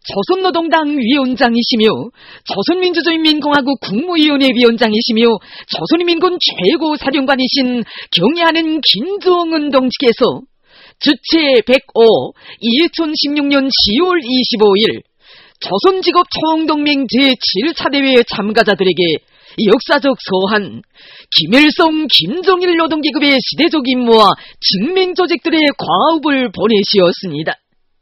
조선노동당 위원장이시며 조선민주주의인민공화국 국무위원회 위원장이시며 조선인민군 최고사령관이신 경애하는 김정은 동지께서 주체 105 2016년 10월 25일 조선직업총동맹 제7차 대회 참가자들에게 역사적 소한, 김일성, 김정일 노동계급의 시대적 임무와 증맹조직들의 과업을 보내시었습니다.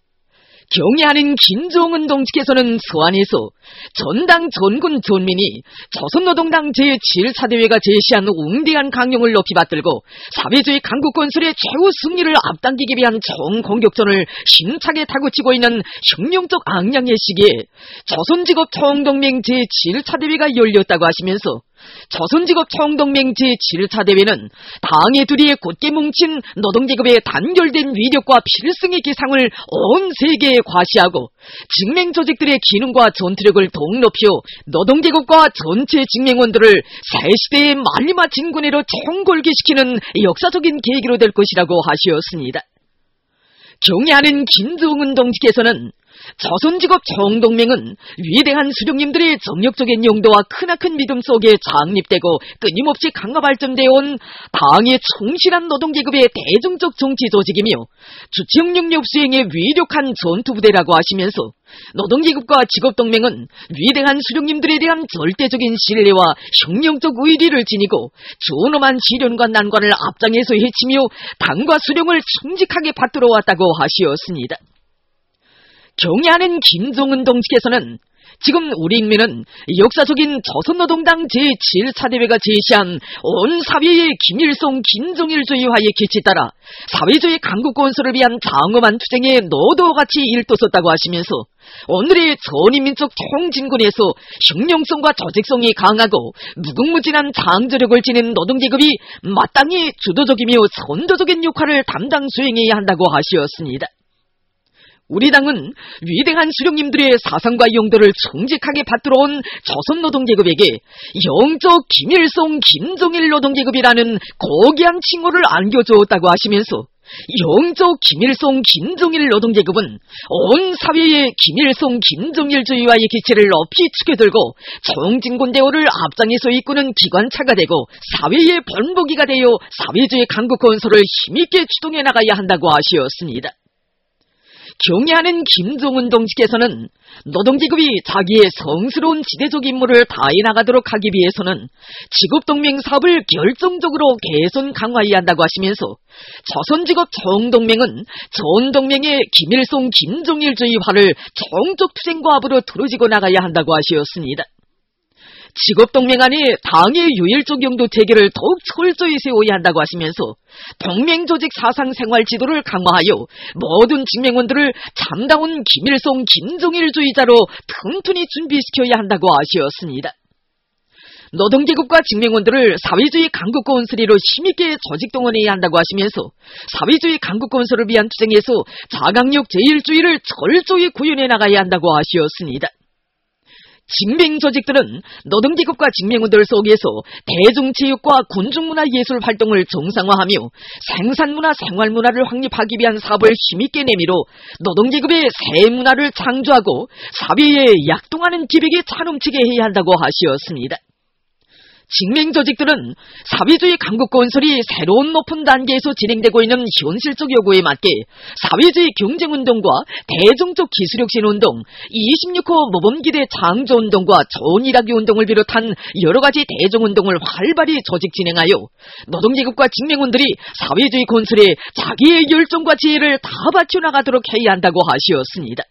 경애하는 김정은 동지께서는 서한에서 전당 전군 전민이 조선노동당 제7차 대회가 제시한 웅대한 강령을 높이 받들고 사회주의 강국 건설의 최후 승리를 앞당기기 위한 총공격전을 힘차게 타구치고 있는 혁명적 악량의 시기에 조선직업총동맹 제7차 대회가 열렸다고 하시면서 조선직업총동맹 제7차 대회는 당의 둘이 곧게 뭉친 노동계급의 단결된 위력과 필승의 기상을 온 세계에 과시하고 직맹조직들의 기능과 전투력을 더욱 높여 노동계급과 전체 직맹원들을 새 시대의 말리마 진군회로 총궐기시키는 역사적인 계기로 될 것이라고 하시었습니다. 경애하는 김정은 동지께서는 조선직업총동맹은 위대한 수령님들의 정력적인 용도와 크나큰 믿음 속에 창립되고 끊임없이 강화 발전되어 온 당의 충실한 노동계급의 대중적 정치 조직이며 주체혁명력 수행의 위력한 전투부대라고 하시면서 노동계급과 직업동맹은 위대한 수령님들에 대한 절대적인 신뢰와 혁명적 의리를 지니고 존엄한 시련과 난관을 앞장에서 헤치며 당과 수령을 충직하게 받들어 왔다고 하시었습니다. 경애하는 김정은 동지께서는 지금 우리 인민은 역사적인 조선노동당 제7차 대회가 제시한 온 사회의 김일성 김정일주의화의 기치 따라 사회주의 강국 건설을 위한 장엄한 투쟁에 노도같이 일떠섰다고 하시면서 오늘의 전인민족 총진군에서 혁명성과 조직성이 강하고 무궁무진한 장조력을 지닌 노동계급이 마땅히 주도적이며 선도적인 역할을 담당 수행해야 한다고 하시었습니다. 우리 당은 위대한 수령님들의 사상과 용도를 충직하게 받들어온 조선노동계급에게 영적 김일성 김정일 노동계급이라는 고귀한 칭호를 안겨주었다고 하시면서 영적 김일성 김정일 노동계급은 온 사회의 김일성 김정일주의와의 기치를 높이 축여들고 총진군대오를 앞장에서 이끄는 기관차가 되고 사회의 본보기가 되어 사회주의 강국 건설을 힘있게 추동해 나가야 한다고 하시었습니다. 경애하는 김정은 동지께서는 노동계급이 자기의 성스러운 지대적 임무를 다해 나가도록 하기 위해서는 직업동맹 사업을 결정적으로 개선 강화해야 한다고 하시면서 조선직업총동맹은 전동맹의 김일성 김정일주의화를 총적 투쟁과업으로 두루지고 나가야 한다고 하시었습니다. 직업동맹 안에 당의 유일적 용도 체계를 더욱 철저히 세워야 한다고 하시면서 동맹조직 사상 생활 지도를 강화하여 모든 직맹원들을 참다운 김일성 김정일주의자로 튼튼히 준비시켜야 한다고 하시었습니다. 노동계급과 직맹원들을 사회주의 강국 건설로 힘있게 조직동원해야 한다고 하시면서 사회주의 강국 건설을 위한 투쟁에서 자강력 제1주의를 철저히 구현해 나가야 한다고 하시었습니다. 직맹조직들은 노동계급과 직맹원들 속에서 대중체육과 군중문화예술 활동을 정상화하며 생산문화 생활문화를 확립하기 위한 사업을 힘있게 내밀어 노동계급의 새 문화를 창조하고 사회에 약동하는 기백에 차넘치게 해야 한다고 하시었습니다. 직맹조직들은 사회주의 강국 건설이 새로운 높은 단계에서 진행되고 있는 현실적 요구에 맞게 사회주의 경쟁운동과 대중적 기술혁신운동, 26호 모범기대 창조운동과 좋은일하기 운동을 비롯한 여러가지 대중운동을 활발히 조직 진행하여 노동계급과 직맹원들이 사회주의 건설에 자기의 열정과 지혜를 다 바쳐나가도록 해야 한다고 하시었습니다.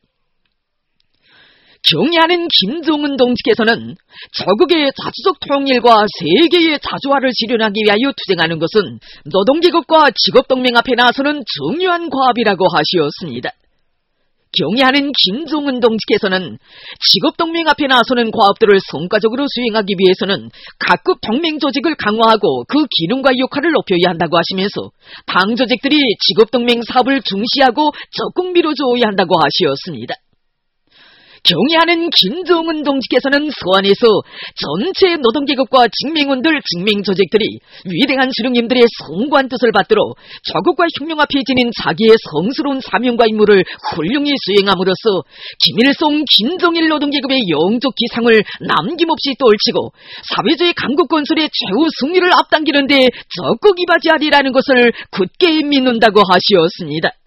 경애하는 김정은 동지께서는 조국의 자주적 통일과 세계의 자주화를 실현하기 위하여 투쟁하는 것은 노동계급과 직업동맹 앞에 나서는 중요한 과업이라고 하시었습니다. 경애하는 김정은 동지께서는 직업동맹 앞에 나서는 과업들을 성과적으로 수행하기 위해서는 각급 동맹조직을 강화하고 그 기능과 역할을 높여야 한다고 하시면서 당조직들이 직업동맹 사업을 중시하고 적극 밀어주어야 한다고 하시었습니다. 경애하는 김정은 동지께서는 서한에서 전체 노동계급과 직맹원들, 직맹조직들이 위대한 수령님들의 성고한 뜻을 받들어 자국과 혁명 앞에 지닌 자기의 성스러운 사명과 임무를 훌륭히 수행함으로써 김일성, 김정일 노동계급의 영적 기상을 남김없이 떨치고 사회주의 강국 건설의 최후 승리를 앞당기는 데 적극 이바지하리라는 것을 굳게 믿는다고 하시었습니다.